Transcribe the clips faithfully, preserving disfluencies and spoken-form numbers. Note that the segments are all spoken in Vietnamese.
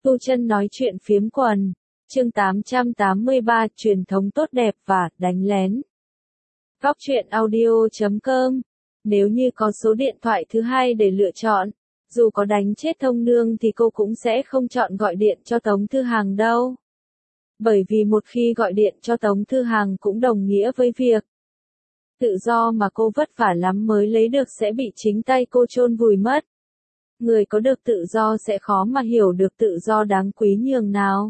Tu Chân nói chuyện phiếm quần, chương tám trăm tám mươi ba, truyền thống tốt đẹp và đánh lén. Góc truyện audio chấm com. Nếu như có số điện thoại thứ hai để lựa chọn, dù có đánh chết Thông Nương thì cô cũng sẽ không chọn gọi điện cho Tống Thư Hàng đâu. Bởi vì một khi gọi điện cho Tống Thư Hàng cũng đồng nghĩa với việc tự do mà cô vất vả lắm mới lấy được sẽ bị chính tay cô chôn vùi mất. Người có được tự do sẽ khó mà hiểu được tự do đáng quý nhường nào.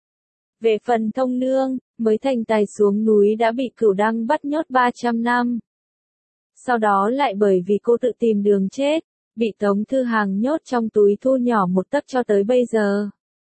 Về phần Thông Nương, mới thành tài xuống núi đã bị Cửu Đăng bắt nhốt ba trăm năm. Sau đó lại bởi vì cô tự tìm đường chết, bị Tống Thư Hàng nhốt trong túi thu nhỏ một tấc cho tới bây giờ.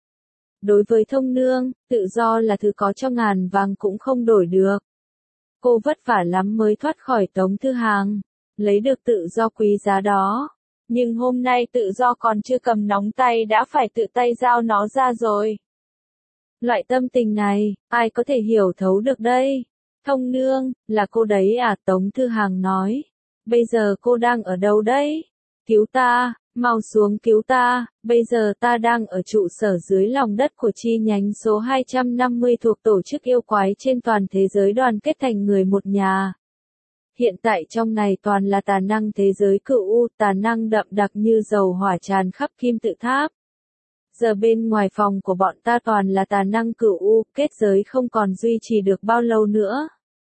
Đối với Thông Nương, tự do là thứ có cho ngàn vàng cũng không đổi được. Cô vất vả lắm mới thoát khỏi Tống Thư Hàng, lấy được tự do quý giá đó. Nhưng hôm nay tự do còn chưa cầm nóng tay đã phải tự tay giao nó ra rồi. Loại tâm tình này, ai có thể hiểu thấu được đây? Thông Nương, là cô đấy à? Tống Thư Hàng nói. Bây giờ cô đang ở đâu đấy? Cứu ta, mau xuống cứu ta, bây giờ ta đang ở trụ sở dưới lòng đất của chi nhánh số hai trăm năm mươi thuộc tổ chức yêu quái trên toàn thế giới đoàn kết thành người một nhà. Hiện tại trong này toàn là tà năng thế giới cựu u, tà năng đậm đặc như dầu hỏa tràn khắp kim tự tháp. Giờ bên ngoài phòng của bọn ta toàn là tà năng cựu u, kết giới không còn duy trì được bao lâu nữa.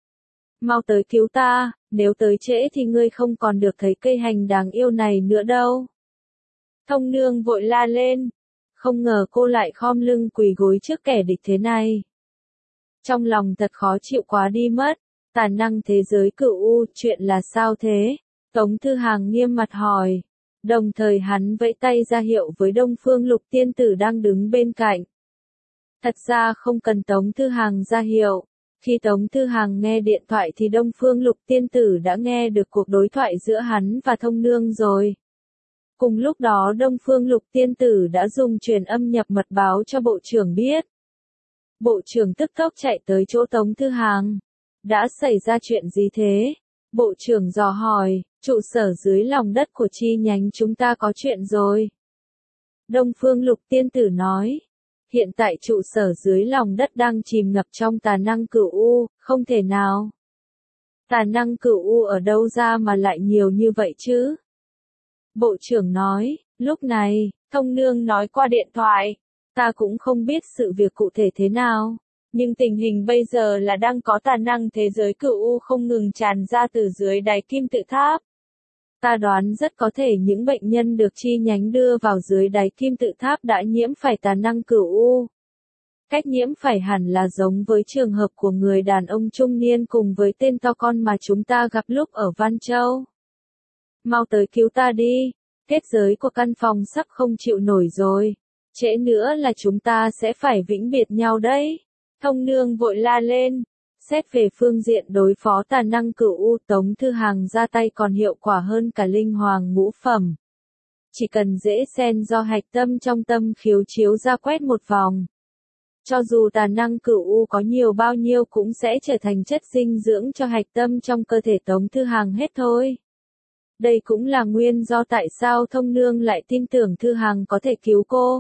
Mau tới cứu ta, nếu tới trễ thì ngươi không còn được thấy cây hành đáng yêu này nữa đâu. Thông Nương vội la lên, không ngờ cô lại khom lưng quỳ gối trước kẻ địch thế này. Trong lòng thật khó chịu quá đi mất. Tà năng thế giới cựu u, chuyện là sao thế? Tống Thư Hàng nghiêm mặt hỏi. Đồng thời hắn vẫy tay ra hiệu với Đông Phương Lục tiên tử đang đứng bên cạnh. Thật ra không cần Tống Thư Hàng ra hiệu. Khi Tống Thư Hàng nghe điện thoại thì Đông Phương Lục tiên tử đã nghe được cuộc đối thoại giữa hắn và Thông Nương rồi. Cùng lúc đó Đông Phương Lục tiên tử đã dùng truyền âm nhập mật báo cho bộ trưởng biết. Bộ trưởng tức tốc chạy tới chỗ Tống Thư Hàng. Đã xảy ra chuyện gì thế? Bộ trưởng dò hỏi, trụ sở dưới lòng đất của chi nhánh chúng ta có chuyện rồi. Đông Phương Lục tiên tử nói, hiện tại trụ sở dưới lòng đất đang chìm ngập trong tà năng cửu u, không thể nào. Tà năng cửu u ở đâu ra mà lại nhiều như vậy chứ? Bộ trưởng nói, lúc này, Thông Nương nói qua điện thoại, ta cũng không biết sự việc cụ thể thế nào. Nhưng tình hình bây giờ là đang có tà năng thế giới cựu u không ngừng tràn ra từ dưới đáy kim tự tháp. Ta đoán rất có thể những bệnh nhân được chi nhánh đưa vào dưới đáy kim tự tháp đã nhiễm phải tà năng cựu u. Cách nhiễm phải hẳn là giống với trường hợp của người đàn ông trung niên cùng với tên to con mà chúng ta gặp lúc ở Văn Châu. Mau tới cứu ta đi, kết giới của căn phòng sắp không chịu nổi rồi. Trễ nữa là chúng ta sẽ phải vĩnh biệt nhau đấy. Thông Nương vội la lên, xét về phương diện đối phó tà năng cửu u Tống Thư Hàng ra tay còn hiệu quả hơn cả linh hoàng ngũ phẩm. Chỉ cần dễ sen do hạch tâm trong tâm khiếu chiếu ra quét một vòng. Cho dù tà năng cửu u có nhiều bao nhiêu cũng sẽ trở thành chất dinh dưỡng cho hạch tâm trong cơ thể Tống Thư Hàng hết thôi. Đây cũng là nguyên do tại sao Thông Nương lại tin tưởng Thư Hàng có thể cứu cô.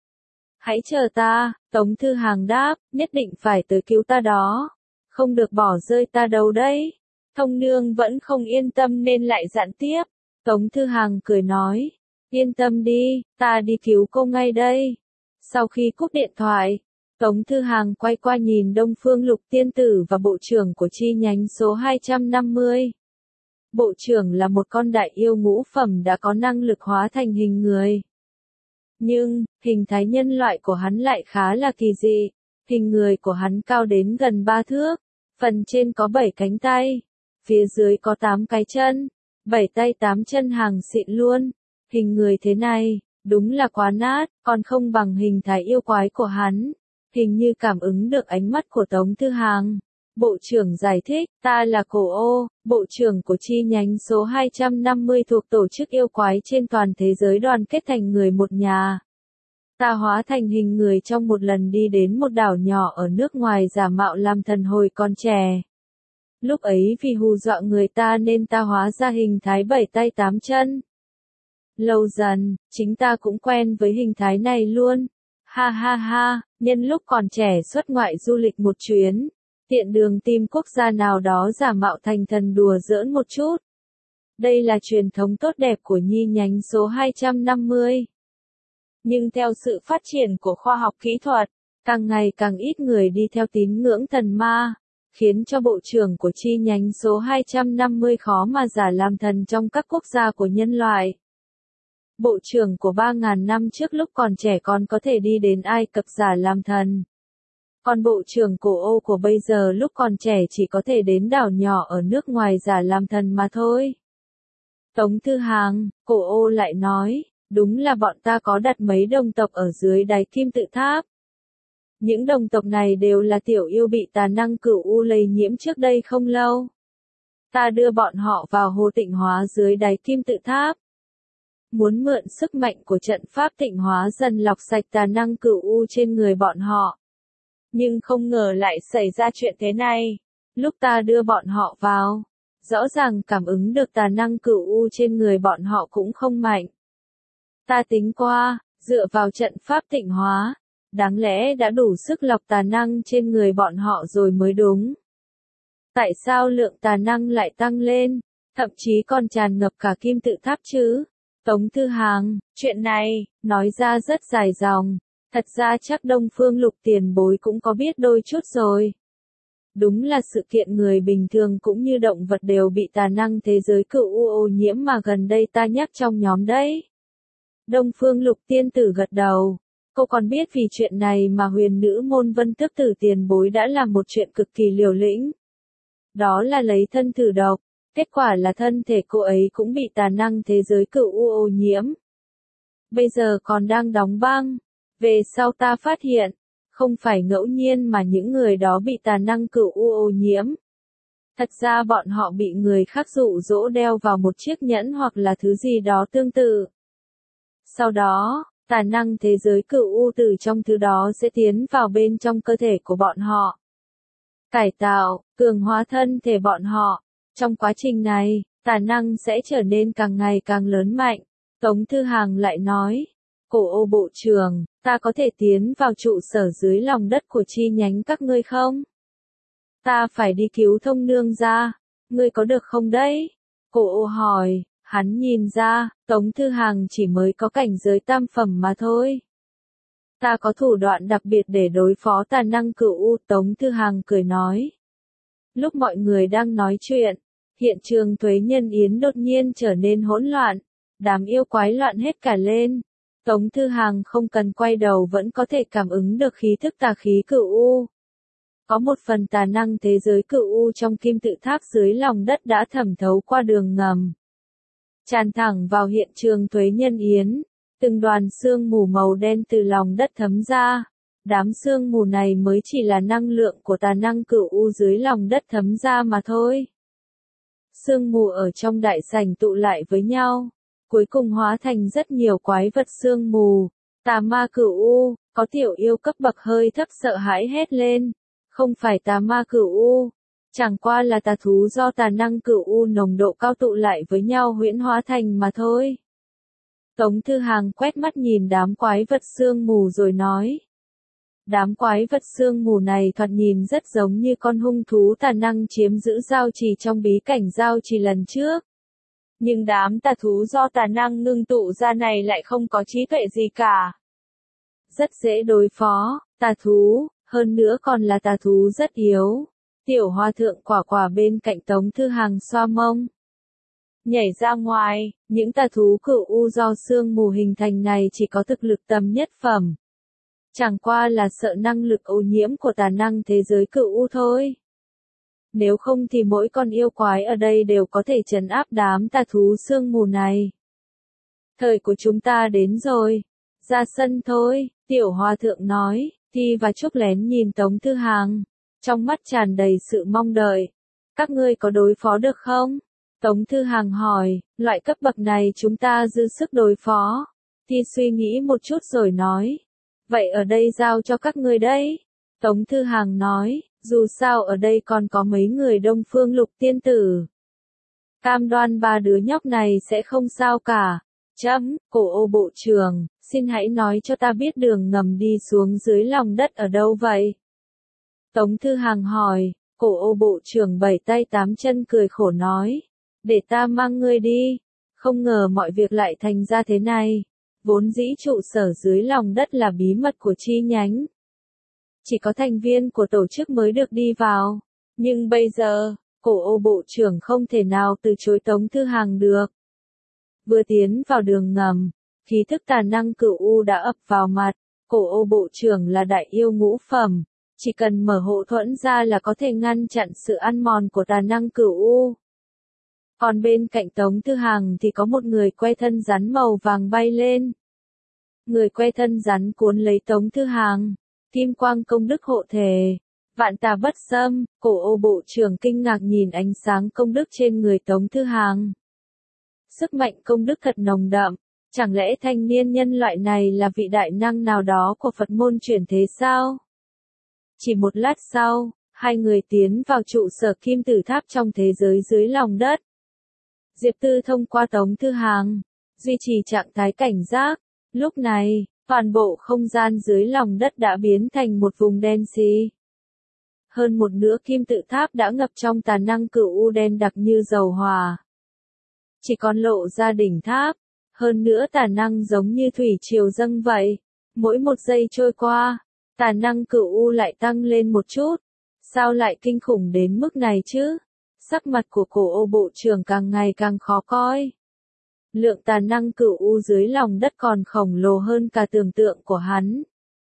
Hãy chờ ta, Tống Thư Hàng đáp, nhất định phải tới cứu ta đó. Không được bỏ rơi ta đâu đấy. Thông Nương vẫn không yên tâm nên lại dặn tiếp. Tống Thư Hàng cười nói, yên tâm đi, ta đi cứu cô ngay đây. Sau khi cúp điện thoại, Tống Thư Hàng quay qua nhìn Đông Phương Lục tiên tử và bộ trưởng của chi nhánh số hai trăm năm mươi. Bộ trưởng là một con đại yêu ngũ phẩm đã có năng lực hóa thành hình người. Nhưng, hình thái nhân loại của hắn lại khá là kỳ dị. Hình người của hắn cao đến gần ba thước. Phần trên có bảy cánh tay. Phía dưới có tám cái chân. Bảy tay tám chân hàng xịn luôn. Hình người thế này, đúng là quá nát, còn không bằng hình thái yêu quái của hắn. Hình như cảm ứng được ánh mắt của Tống Thư Hàng. Bộ trưởng giải thích, ta là Cổ Ô, bộ trưởng của chi nhánh số hai trăm năm mươi thuộc tổ chức yêu quái trên toàn thế giới đoàn kết thành người một nhà. Ta hóa thành hình người trong một lần đi đến một đảo nhỏ ở nước ngoài giả mạo làm thần hồi còn trẻ. Lúc ấy vì hù dọa người ta nên ta hóa ra hình thái bảy tay tám chân. Lâu dần, chính ta cũng quen với hình thái này luôn. Ha ha ha, nhân lúc còn trẻ xuất ngoại du lịch một chuyến, tiện đường tìm quốc gia nào đó giả mạo thành thần đùa giỡn một chút. Đây là truyền thống tốt đẹp của Nhi nhánh số hai trăm năm mươi. Nhưng theo sự phát triển của khoa học kỹ thuật, càng ngày càng ít người đi theo tín ngưỡng thần ma, khiến cho bộ trưởng của chi nhánh số hai trăm năm mươi khó mà giả làm thần trong các quốc gia của nhân loại. Bộ trưởng của ba nghìn năm trước lúc còn trẻ còn có thể đi đến Ai Cập giả làm thần. Còn bộ trưởng cổ Âu của bây giờ lúc còn trẻ chỉ có thể đến đảo nhỏ ở nước ngoài giả làm thần mà thôi. Tống Thư Hàng, cổ Âu lại nói, đúng là bọn ta có đặt mấy đồng tộc ở dưới đáy kim tự tháp. Những đồng tộc này đều là tiểu yêu bị tà năng cửu u lây nhiễm trước đây không lâu. Ta đưa bọn họ vào hồ tịnh hóa dưới đáy kim tự tháp. Muốn mượn sức mạnh của trận pháp tịnh hóa dần lọc sạch tà năng cửu u trên người bọn họ. Nhưng không ngờ lại xảy ra chuyện thế này. Lúc ta đưa bọn họ vào, rõ ràng cảm ứng được tà năng cửu u trên người bọn họ cũng không mạnh. Ta tính qua, dựa vào trận pháp tịnh hóa, đáng lẽ đã đủ sức lọc tà năng trên người bọn họ rồi mới đúng. Tại sao lượng tà năng lại tăng lên, thậm chí còn tràn ngập cả kim tự tháp chứ? Tống Thư Hàng, chuyện này, nói ra rất dài dòng, thật ra chắc Đông Phương Lục tiền bối cũng có biết đôi chút rồi. Đúng là sự kiện người bình thường cũng như động vật đều bị tà năng thế giới cửu u ô nhiễm mà gần đây ta nhắc trong nhóm đấy. Đông Phương Lục tiên tử gật đầu. Cô còn biết vì chuyện này mà huyền nữ môn Vân Tước Tử tiền bối đã làm một chuyện cực kỳ liều lĩnh. Đó là lấy thân thử độc, kết quả là thân thể cô ấy cũng bị tà năng thế giới cửu u ô nhiễm. Bây giờ còn đang đóng băng. Về sau ta phát hiện, không phải ngẫu nhiên mà những người đó bị tà năng cửu u ô nhiễm. Thật ra bọn họ bị người khác dụ dỗ đeo vào một chiếc nhẫn hoặc là thứ gì đó tương tự. Sau đó, tà năng thế giới cửu u từ trong thứ đó sẽ tiến vào bên trong cơ thể của bọn họ. Cải tạo, cường hóa thân thể bọn họ. Trong quá trình này, tà năng sẽ trở nên càng ngày càng lớn mạnh. Tống Thư Hàng lại nói, cổ Ô bộ trưởng, ta có thể tiến vào trụ sở dưới lòng đất của chi nhánh các ngươi không? Ta phải đi cứu Thông Nương ra, ngươi có được không đấy? Cổ Ô hỏi, hắn nhìn ra, Tống Thư Hàng chỉ mới có cảnh giới tam phẩm mà thôi. Ta có thủ đoạn đặc biệt để đối phó tà năng cửu u, Tống Thư Hàng cười nói. Lúc mọi người đang nói chuyện, hiện trường Thuế Nhân Yến đột nhiên trở nên hỗn loạn, đám yêu quái loạn hết cả lên. Tống Thư Hàng không cần quay đầu vẫn có thể cảm ứng được khí thức tà khí cửu u. Có một phần tà năng thế giới cửu u trong kim tự tháp dưới lòng đất đã thẩm thấu qua đường ngầm, tràn thẳng vào hiện trường Thuế Nhân Yến. Từng đoàn sương mù màu đen từ lòng đất thấm ra. Đám sương mù này mới chỉ là năng lượng của tà năng cửu u dưới lòng đất thấm ra mà thôi. Sương mù ở trong đại sảnh tụ lại với nhau, cuối cùng hóa thành rất nhiều quái vật sương mù. Tà ma cửu u, có tiểu yêu cấp bậc hơi thấp sợ hãi hét lên. Không phải tà ma cửu u, chẳng qua là tà thú do tà năng cửu u nồng độ cao tụ lại với nhau huyễn hóa thành mà thôi. Tống Thư Hàng quét mắt nhìn đám quái vật sương mù rồi nói. Đám quái vật sương mù này thoạt nhìn rất giống như con hung thú tà năng chiếm giữ giao trì trong bí cảnh giao trì lần trước. Nhưng đám tà thú do tà năng ngưng tụ ra này lại không có trí tuệ gì cả. Rất dễ đối phó, tà thú, hơn nữa còn là tà thú rất yếu. Tiểu Hòa Thượng Quả Quả bên cạnh Tống Thư Hàng xoa mông. Nhảy ra ngoài, những tà thú cửu u do sương mù hình thành này chỉ có thực lực tầm nhất phẩm. Chẳng qua là sợ năng lực ô nhiễm của tà năng thế giới cửu u thôi. Nếu không thì mỗi con yêu quái ở đây đều có thể trấn áp đám tà thú sương mù này. Thời của chúng ta đến rồi. Ra sân thôi, Tiểu Hòa Thượng nói. Thi và Trúc lén nhìn Tống Thư Hàng, trong mắt tràn đầy sự mong đợi. Các ngươi có đối phó được không? Tống Thư Hàng hỏi, loại cấp bậc này chúng ta dư sức đối phó. Thi suy nghĩ một chút rồi nói. Vậy ở đây giao cho các ngươi đấy. Tống Thư Hàng nói, dù sao ở đây còn có mấy người Đông Phương Lục tiên tử. Cam đoan ba đứa nhóc này sẽ không sao cả. Chấm, cổ Ô bộ trưởng, Xin hãy nói cho ta biết đường ngầm đi xuống dưới lòng đất ở đâu vậy? Tống Thư Hàng hỏi, cổ ô bộ trưởng bảy tay tám chân cười khổ nói, để ta mang ngươi đi, không ngờ mọi việc lại thành ra thế này, vốn dĩ trụ sở dưới lòng đất là bí mật của chi nhánh. Chỉ có thành viên của tổ chức mới được đi vào, nhưng bây giờ, cổ ô bộ trưởng không thể nào từ chối Tống Thư Hàng được. Vừa tiến vào đường ngầm, khí thức tà năng cửu u đã ập vào mặt, cổ ô bộ trưởng là đại yêu ngũ phẩm, chỉ cần mở hộ thuẫn ra là có thể ngăn chặn sự ăn mòn của tà năng cửu u. Còn bên cạnh Tống Thư Hàng thì có một người que thân rắn màu vàng bay lên. Người que thân rắn cuốn lấy Tống Thư Hàng, kim quang công đức hộ thể, vạn tà bất xâm, cổ ô bộ trưởng kinh ngạc nhìn ánh sáng công đức trên người Tống Thư Hàng. Sức mạnh công đức thật nồng đậm, chẳng lẽ thanh niên nhân loại này là vị đại năng nào đó của Phật môn chuyển thế sao? Chỉ một lát sau, hai người tiến vào trụ sở kim tử tháp trong thế giới dưới lòng đất. Diệp Tư thông qua Tống Thư Hàng, duy trì trạng thái cảnh giác. Lúc này, toàn bộ không gian dưới lòng đất đã biến thành một vùng đen xì. Hơn một nửa kim tự tháp đã ngập trong tà năng cửu u đen đặc như dầu hỏa. Chỉ còn lộ ra đỉnh tháp, hơn nữa tà năng giống như thủy triều dâng vậy. Mỗi một giây trôi qua, tà năng cửu u lại tăng lên một chút. Sao lại kinh khủng đến mức này chứ? Sắc mặt của cổ ô bộ trưởng càng ngày càng khó coi. Lượng tà năng cửu u dưới lòng đất còn khổng lồ hơn cả tưởng tượng của hắn.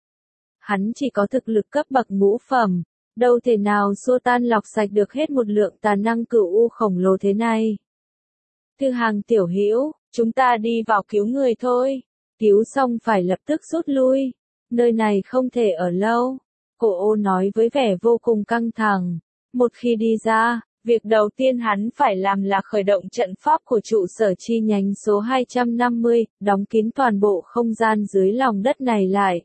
Hắn chỉ có thực lực cấp bậc ngũ phẩm, đâu thể nào xua tan lọc sạch được hết một lượng tà năng cửu u khổng lồ thế này. Thư Hàng tiểu hữu, chúng ta đi vào cứu người thôi. Cứu xong phải lập tức rút lui. Nơi này không thể ở lâu. Cổ ô nói với vẻ vô cùng căng thẳng. Một khi đi ra, việc đầu tiên hắn phải làm là khởi động trận pháp của trụ sở chi nhánh số hai trăm năm mươi, đóng kín toàn bộ không gian dưới lòng đất này lại.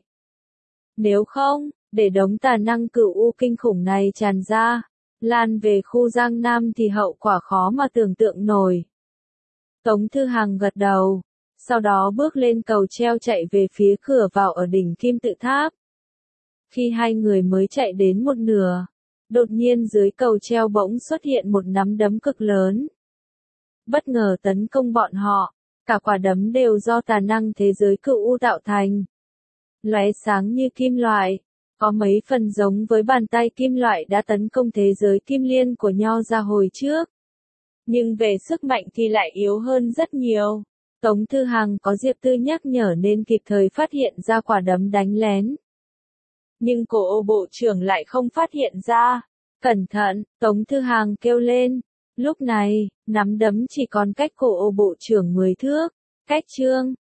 Nếu không, để đống tà năng cửu u kinh khủng này tràn ra, lan về khu Giang Nam thì hậu quả khó mà tưởng tượng nổi. Tống Thư Hàng gật đầu, sau đó bước lên cầu treo chạy về phía cửa vào ở đỉnh kim tự tháp. Khi hai người mới chạy đến một nửa, đột nhiên dưới cầu treo bỗng xuất hiện một nắm đấm cực lớn. Bất ngờ tấn công bọn họ, cả quả đấm đều do tà năng thế giới cửu u tạo thành. Lóe sáng như kim loại, có mấy phần giống với bàn tay kim loại đã tấn công thế giới kim liên của Nho ra hồi trước. Nhưng về sức mạnh thì lại yếu hơn rất nhiều. Tống Thư Hàng có Diệp Tư nhắc nhở nên kịp thời phát hiện ra quả đấm đánh lén. Nhưng cổ ô bộ trưởng lại không phát hiện ra. Cẩn thận, Tống Thư Hàng kêu lên. Lúc này, nắm đấm chỉ còn cách cổ ô bộ trưởng mười thước. Cách chương